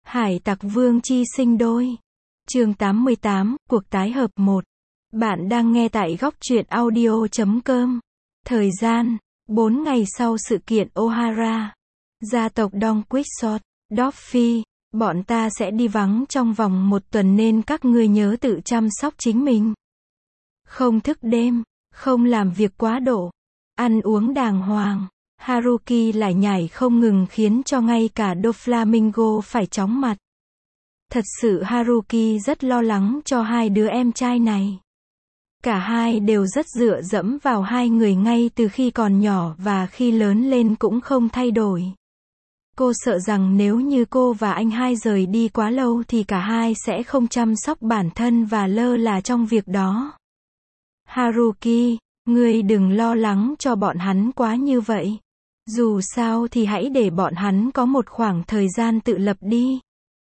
Hải tặc vương chi sinh đôi. Chương 88, cuộc tái hợp 1. Bạn đang nghe tại góc truyện audio.com. Thời gian, 4 ngày sau sự kiện O'Hara. Gia tộc Don Quixote, Dorothy, bọn ta sẽ đi vắng trong vòng 1 tuần nên các ngươi nhớ tự chăm sóc chính mình. Không thức đêm, không làm việc quá độ, ăn uống đàng hoàng. Haruki lại nhảy không ngừng khiến cho ngay cả Doflamingo phải chóng mặt. Thật sự Haruki rất lo lắng cho hai đứa em trai này. Cả hai đều rất dựa dẫm vào hai người ngay từ khi còn nhỏ và khi lớn lên cũng không thay đổi. Cô sợ rằng nếu như cô và anh hai rời đi quá lâu thì cả hai sẽ không chăm sóc bản thân và lơ là trong việc đó. Haruki, ngươi đừng lo lắng cho bọn hắn quá như vậy. Dù sao thì hãy để bọn hắn có một khoảng thời gian tự lập đi.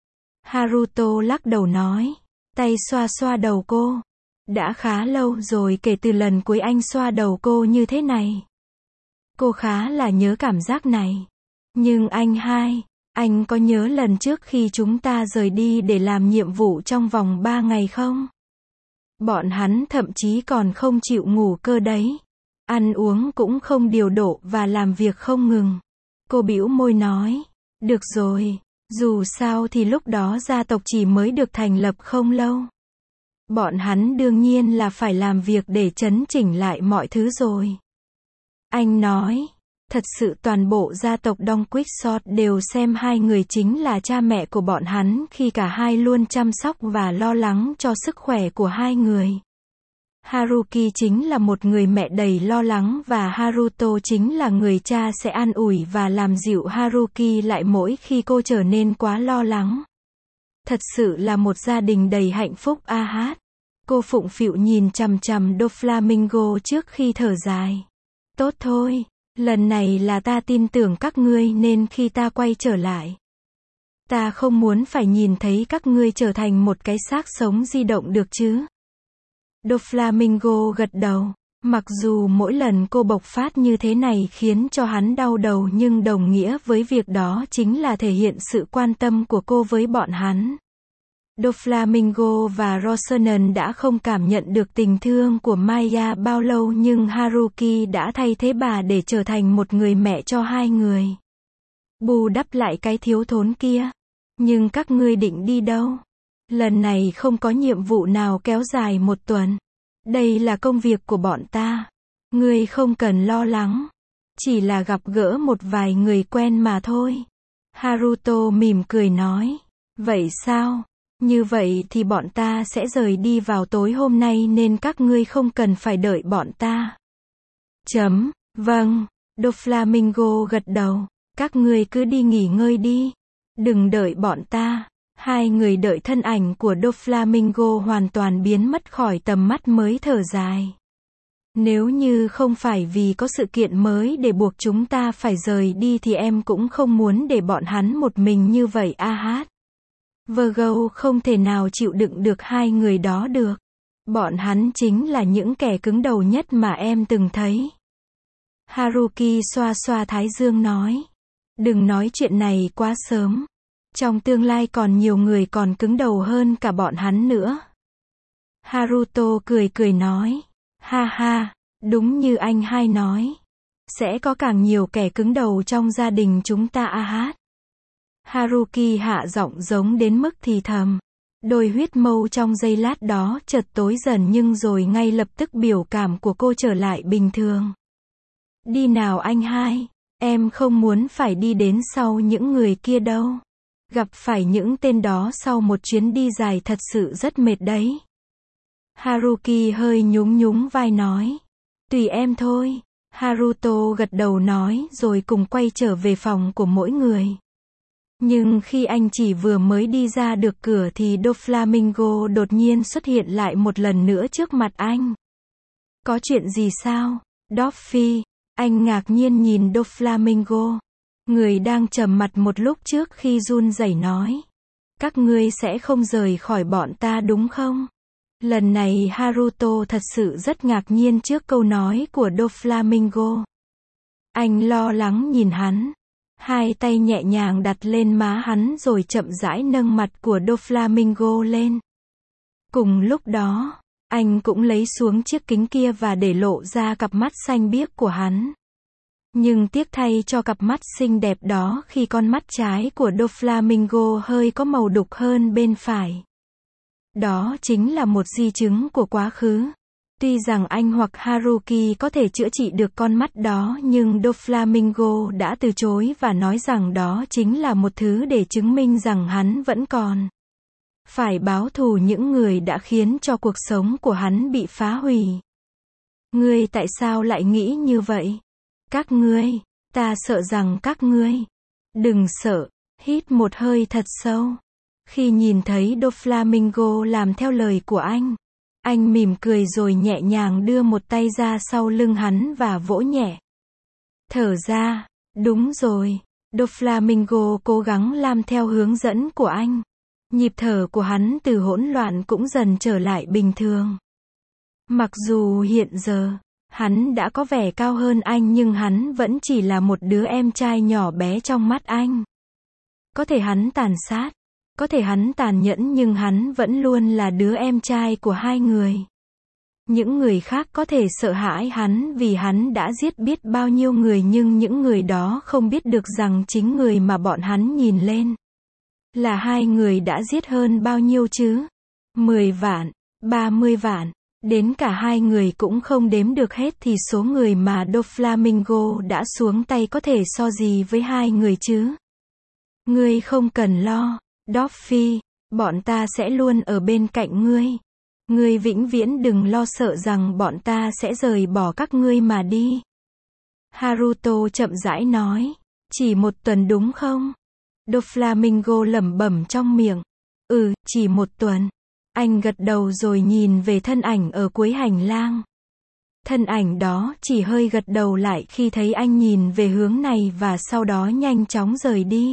Haruto lắc đầu nói, tay xoa xoa đầu cô. Đã khá lâu rồi kể từ lần cuối anh xoa đầu cô như thế này. Cô khá là nhớ cảm giác này. Nhưng anh hai, anh có nhớ lần trước khi chúng ta rời đi để làm nhiệm vụ trong vòng 3 ngày không? Bọn hắn thậm chí còn không chịu ngủ cơ đấy. Ăn uống cũng không điều độ và làm việc không ngừng. Cô bĩu môi nói, được rồi, dù sao thì lúc đó gia tộc chỉ mới được thành lập không lâu. Bọn hắn đương nhiên là phải làm việc để chấn chỉnh lại mọi thứ rồi. Anh nói, thật sự toàn bộ gia tộc Don Quixote đều xem hai người chính là cha mẹ của bọn hắn khi cả hai luôn chăm sóc và lo lắng cho sức khỏe của hai người. Haruki chính là một người mẹ đầy lo lắng và Haruto chính là người cha sẽ an ủi và làm dịu Haruki lại mỗi khi cô trở nên quá lo lắng. Thật sự là một gia đình đầy hạnh phúc a hát. Cô phụng phịu nhìn chằm chằm Doflamingo trước khi thở dài. Tốt thôi, lần này là ta tin tưởng các ngươi nên khi ta quay trở lại, ta không muốn phải nhìn thấy các ngươi trở thành một cái xác sống di động được chứ. Doflamingo gật đầu. Mặc dù mỗi lần cô bộc phát như thế này khiến cho hắn đau đầu nhưng đồng nghĩa với việc đó chính là thể hiện sự quan tâm của cô với bọn hắn. Doflamingo và Rosanen đã không cảm nhận được tình thương của Maya bao lâu nhưng Haruki đã thay thế bà để trở thành một người mẹ cho hai người. Bù đắp lại cái thiếu thốn kia. Nhưng các ngươi định đi đâu? Lần này không có nhiệm vụ nào kéo dài 1 tuần. Đây là công việc của bọn ta. Ngươi không cần lo lắng. Chỉ là gặp gỡ một vài người quen mà thôi. Haruto mỉm cười nói. Vậy sao? Như vậy thì bọn ta sẽ rời đi vào tối hôm nay nên các ngươi không cần phải đợi bọn ta. Vâng. Doflamingo gật đầu. Các ngươi cứ đi nghỉ ngơi đi. Đừng đợi bọn ta. Hai người đợi thân ảnh của Doflamingo hoàn toàn biến mất khỏi tầm mắt mới thở dài. Nếu như không phải vì có sự kiện mới để buộc chúng ta phải rời đi thì em cũng không muốn để bọn hắn một mình như vậy a hát. Virgo không thể nào chịu đựng được hai người đó được. Bọn hắn chính là những kẻ cứng đầu nhất mà em từng thấy. Haruki xoa xoa thái dương nói. Đừng nói chuyện này quá sớm. Trong tương lai còn nhiều người còn cứng đầu hơn cả bọn hắn nữa. Haruto cười cười nói. Ha ha, đúng như anh hai nói. Sẽ có càng nhiều kẻ cứng đầu trong gia đình chúng ta a hát. Haruki hạ giọng giống đến mức thì thầm. Đôi huyết mâu trong giây lát đó chợt tối dần nhưng rồi ngay lập tức biểu cảm của cô trở lại bình thường. Đi nào anh hai, em không muốn phải đi đến sau những người kia đâu. Gặp phải những tên đó sau một chuyến đi dài thật sự rất mệt đấy. Haruki hơi nhún nhún vai nói. Tùy em thôi. Haruto gật đầu nói rồi cùng quay trở về phòng của mỗi người. Nhưng khi anh chỉ vừa mới đi ra được cửa thì Doflamingo đột nhiên xuất hiện lại một lần nữa trước mặt anh. Có chuyện gì sao, Dorothy? Anh ngạc nhiên nhìn Doflamingo. Người đang trầm mặt một lúc trước khi run rẩy nói. Các ngươi sẽ không rời khỏi bọn ta đúng không? Lần này Haruto thật sự rất ngạc nhiên trước câu nói của Doflamingo. Anh lo lắng nhìn hắn. Hai tay nhẹ nhàng đặt lên má hắn rồi chậm rãi nâng mặt của Doflamingo lên. Cùng lúc đó, anh cũng lấy xuống chiếc kính kia và để lộ ra cặp mắt xanh biếc của hắn. Nhưng tiếc thay cho cặp mắt xinh đẹp đó khi con mắt trái của Doflamingo hơi có màu đục hơn bên phải. Đó chính là một di chứng của quá khứ. Tuy rằng anh hoặc Haruki có thể chữa trị được con mắt đó nhưng Doflamingo đã từ chối và nói rằng đó chính là một thứ để chứng minh rằng hắn vẫn còn phải báo thù những người đã khiến cho cuộc sống của hắn bị phá hủy. Ngươi tại sao lại nghĩ như vậy? Các ngươi, ta sợ rằng các ngươi. Đừng sợ, hít một hơi thật sâu. Khi nhìn thấy Doflamingo làm theo lời của anh mỉm cười rồi nhẹ nhàng đưa một tay ra sau lưng hắn và vỗ nhẹ. Thở ra, đúng rồi. Doflamingo cố gắng làm theo hướng dẫn của anh. Nhịp thở của hắn từ hỗn loạn cũng dần trở lại bình thường. Mặc dù hiện giờ, hắn đã có vẻ cao hơn anh nhưng hắn vẫn chỉ là một đứa em trai nhỏ bé trong mắt anh. Có thể hắn tàn sát, có thể hắn tàn nhẫn nhưng hắn vẫn luôn là đứa em trai của hai người. Những người khác có thể sợ hãi hắn vì hắn đã giết biết bao nhiêu người nhưng những người đó không biết được rằng chính người mà bọn hắn nhìn lên là hai người đã giết hơn bao nhiêu chứ? 10 vạn, 30 vạn, đến cả hai người cũng không đếm được hết thì số người mà Doflamingo đã xuống tay có thể so gì với hai người chứ? Ngươi không cần lo, Doffy, bọn ta sẽ luôn ở bên cạnh ngươi. Ngươi vĩnh viễn đừng lo sợ rằng bọn ta sẽ rời bỏ các ngươi mà đi. Haruto chậm rãi nói, chỉ một tuần đúng không? Doflamingo lẩm bẩm trong miệng. Chỉ một tuần. Anh gật đầu rồi nhìn về thân ảnh ở cuối hành lang. Thân ảnh đó chỉ hơi gật đầu lại khi thấy anh nhìn về hướng này và sau đó nhanh chóng rời đi.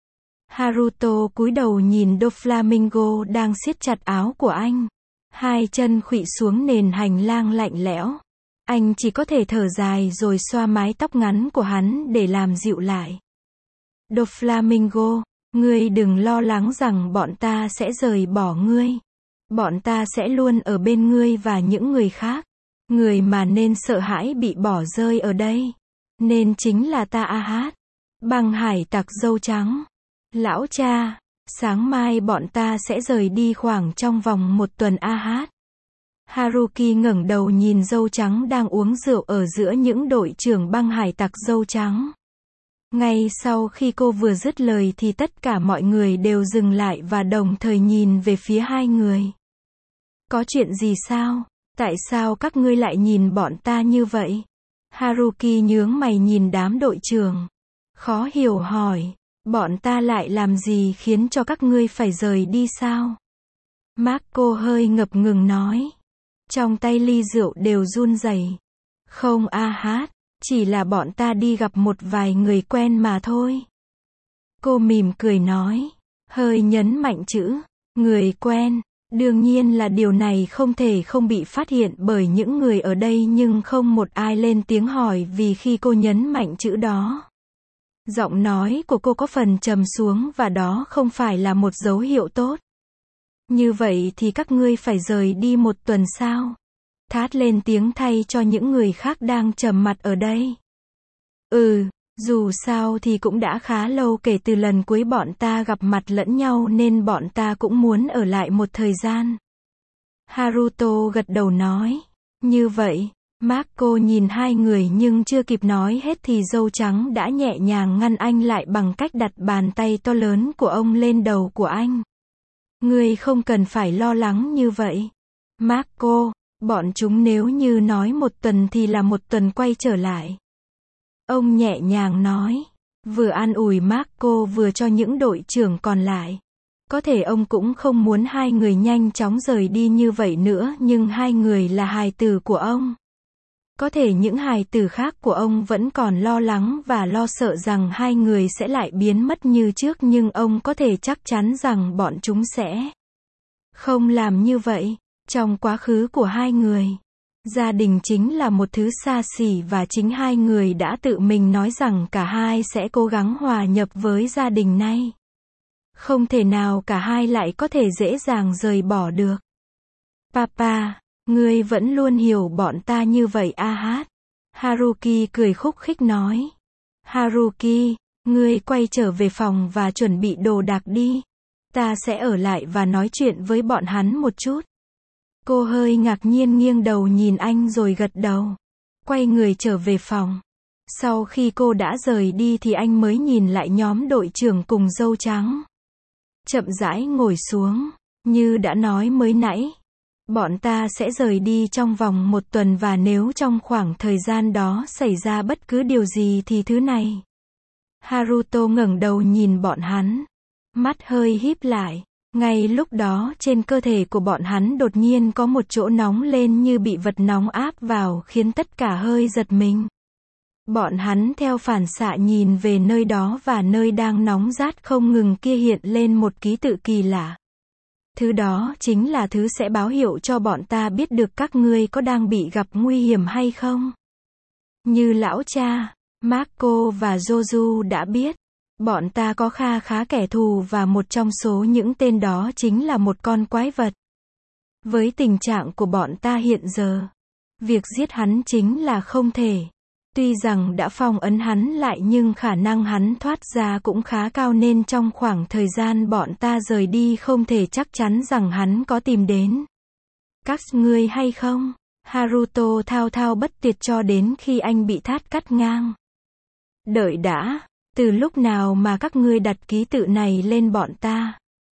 Haruto cúi đầu nhìn Doflamingo đang siết chặt áo của anh. Hai chân khuỵu xuống nền hành lang lạnh lẽo. Anh chỉ có thể thở dài rồi xoa mái tóc ngắn của hắn để làm dịu lại. Doflamingo, ngươi đừng lo lắng rằng bọn ta sẽ rời bỏ ngươi. Bọn ta sẽ luôn ở bên ngươi và những người khác. Người mà nên sợ hãi bị bỏ rơi ở đây nên chính là ta Ahad. Băng hải tặc dâu trắng. Lão cha, sáng mai bọn ta sẽ rời đi khoảng trong vòng một tuần Ahad. Haruki ngẩng đầu nhìn dâu trắng đang uống rượu ở giữa những đội trưởng băng hải tặc dâu trắng. Ngay sau khi cô vừa dứt lời thì tất cả mọi người đều dừng lại và đồng thời nhìn về phía hai người. Có chuyện gì sao? Tại sao các ngươi lại nhìn bọn ta như vậy? Haruki nhướng mày nhìn đám đội trưởng. Khó hiểu hỏi, bọn ta lại làm gì khiến cho các ngươi phải rời đi sao? Marco hơi ngập ngừng nói. Trong tay ly rượu đều run rẩy. Không Ahad, chỉ là bọn ta đi gặp một vài người quen mà thôi. Cô mỉm cười nói, hơi nhấn mạnh chữ, người quen. Đương nhiên là điều này không thể không bị phát hiện bởi những người ở đây nhưng không một ai lên tiếng hỏi vì khi cô nhấn mạnh chữ đó. Giọng nói của cô có phần trầm xuống và đó không phải là một dấu hiệu tốt. Như vậy thì các ngươi phải rời đi một tuần sao? Thát lên tiếng thay cho những người khác đang trầm mặt ở đây. Dù sao thì cũng đã khá lâu kể từ lần cuối bọn ta gặp mặt lẫn nhau nên bọn ta cũng muốn ở lại một thời gian. Haruto gật đầu nói. Như vậy, Marco nhìn hai người nhưng chưa kịp nói hết thì dâu trắng đã nhẹ nhàng ngăn anh lại bằng cách đặt bàn tay to lớn của ông lên đầu của anh. Ngươi không cần phải lo lắng như vậy. Marco, bọn chúng nếu như nói một tuần thì là một tuần quay trở lại. Ông nhẹ nhàng nói, vừa an ủi Marco vừa cho những đội trưởng còn lại. Có thể ông cũng không muốn hai người nhanh chóng rời đi như vậy nữa nhưng hai người là hài tử của ông. Có thể những hài tử khác của ông vẫn còn lo lắng và lo sợ rằng hai người sẽ lại biến mất như trước nhưng ông có thể chắc chắn rằng bọn chúng sẽ không làm như vậy. Trong quá khứ của hai người, Gia đình chính là một thứ xa xỉ và chính hai người đã tự mình nói rằng cả hai sẽ cố gắng hòa nhập với gia đình này. Không thể nào cả hai lại có thể dễ dàng rời bỏ được. Papa, ngươi vẫn luôn hiểu bọn ta như vậy à hát? Haruki cười khúc khích nói. Haruki, ngươi quay trở về phòng và chuẩn bị đồ đạc đi. Ta sẽ ở lại và nói chuyện với bọn hắn một chút. Cô hơi ngạc nhiên nghiêng đầu nhìn anh rồi gật đầu. Quay người trở về phòng. Sau khi cô đã rời đi thì anh mới nhìn lại nhóm đội trưởng cùng dâu trắng. Chậm rãi ngồi xuống. Như đã nói mới nãy. Bọn ta sẽ rời đi trong vòng 1 tuần và nếu trong khoảng thời gian đó xảy ra bất cứ điều gì thì thứ này. Haruto ngẩng đầu nhìn bọn hắn. Mắt hơi híp lại. Ngay lúc đó trên cơ thể của bọn hắn đột nhiên có một chỗ nóng lên như bị vật nóng áp vào khiến tất cả hơi giật mình. Bọn hắn theo phản xạ nhìn về nơi đó và nơi đang nóng rát không ngừng kia hiện lên một ký tự kỳ lạ. Thứ đó chính là thứ sẽ báo hiệu cho bọn ta biết được các ngươi có đang bị gặp nguy hiểm hay không. Như lão cha, Marco và Joju đã biết. Bọn ta có kha khá kẻ thù và một trong số những tên đó chính là một con quái vật. Với tình trạng của bọn ta hiện giờ, việc giết hắn chính là không thể. Tuy rằng đã phong ấn hắn lại nhưng khả năng hắn thoát ra cũng khá cao nên trong khoảng thời gian bọn ta rời đi không thể chắc chắn rằng hắn có tìm đến các ngươi hay không. Haruto thao thao bất tuyệt cho đến khi anh bị Thát cắt ngang. Đợi đã. Từ lúc nào mà các ngươi đặt ký tự này lên bọn ta?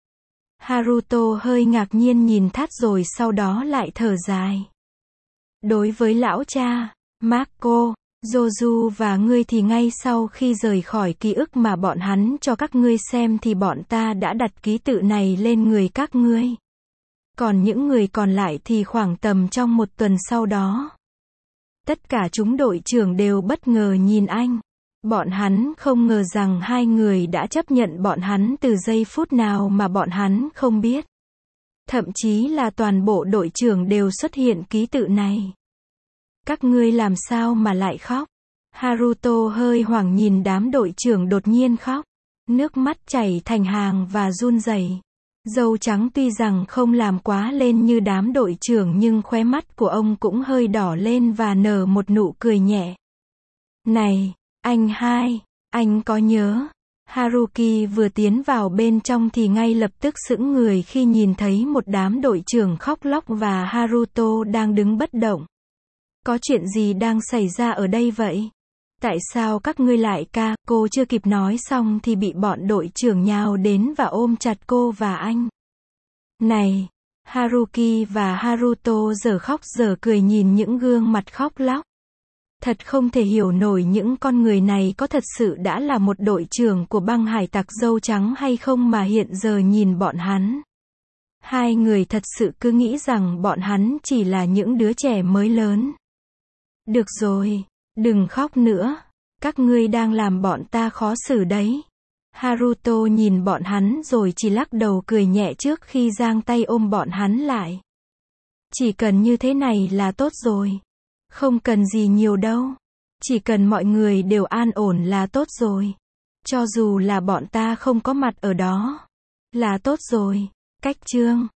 Haruto hơi ngạc nhiên nhìn Thát rồi sau đó lại thở dài. Đối với lão cha, Marco, Joju và ngươi thì ngay sau khi rời khỏi ký ức mà bọn hắn cho các ngươi xem thì bọn ta đã đặt ký tự này lên người các ngươi. Còn những người còn lại thì khoảng tầm trong 1 tuần sau đó. Tất cả chúng đội trưởng đều bất ngờ nhìn anh. Bọn hắn không ngờ rằng hai người đã chấp nhận bọn hắn từ giây phút nào mà bọn hắn không biết. Thậm chí là toàn bộ đội trưởng đều xuất hiện ký tự này. Các ngươi làm sao mà lại khóc? Haruto hơi hoảng nhìn đám đội trưởng đột nhiên khóc. Nước mắt chảy thành hàng và run rẩy. Dâu trắng tuy rằng không làm quá lên như đám đội trưởng nhưng khóe mắt của ông cũng hơi đỏ lên và nở một nụ cười nhẹ. Này! Anh hai, anh có nhớ? Haruki vừa tiến vào bên trong thì ngay lập tức sững người khi nhìn thấy một đám đội trưởng khóc lóc và Haruto đang đứng bất động. Có chuyện gì đang xảy ra ở đây vậy? Tại sao các ngươi lại ca? Cô chưa kịp nói xong thì bị bọn đội trưởng nhào đến và ôm chặt cô và anh. Này! Haruki và Haruto giờ khóc giờ cười nhìn những gương mặt khóc lóc. Thật không thể hiểu nổi những con người này có thật sự đã là một đội trưởng của băng hải tặc dâu trắng hay không mà hiện giờ nhìn bọn hắn. Hai người thật sự cứ nghĩ rằng bọn hắn chỉ là những đứa trẻ mới lớn. Được rồi, đừng khóc nữa. Các ngươi đang làm bọn ta khó xử đấy. Haruto nhìn bọn hắn rồi chỉ lắc đầu cười nhẹ trước khi giang tay ôm bọn hắn lại. Chỉ cần như thế này là tốt rồi. Không cần gì nhiều đâu. Chỉ cần mọi người đều an ổn là tốt rồi. Cho dù là bọn ta không có mặt ở đó. Là tốt rồi. Cách chương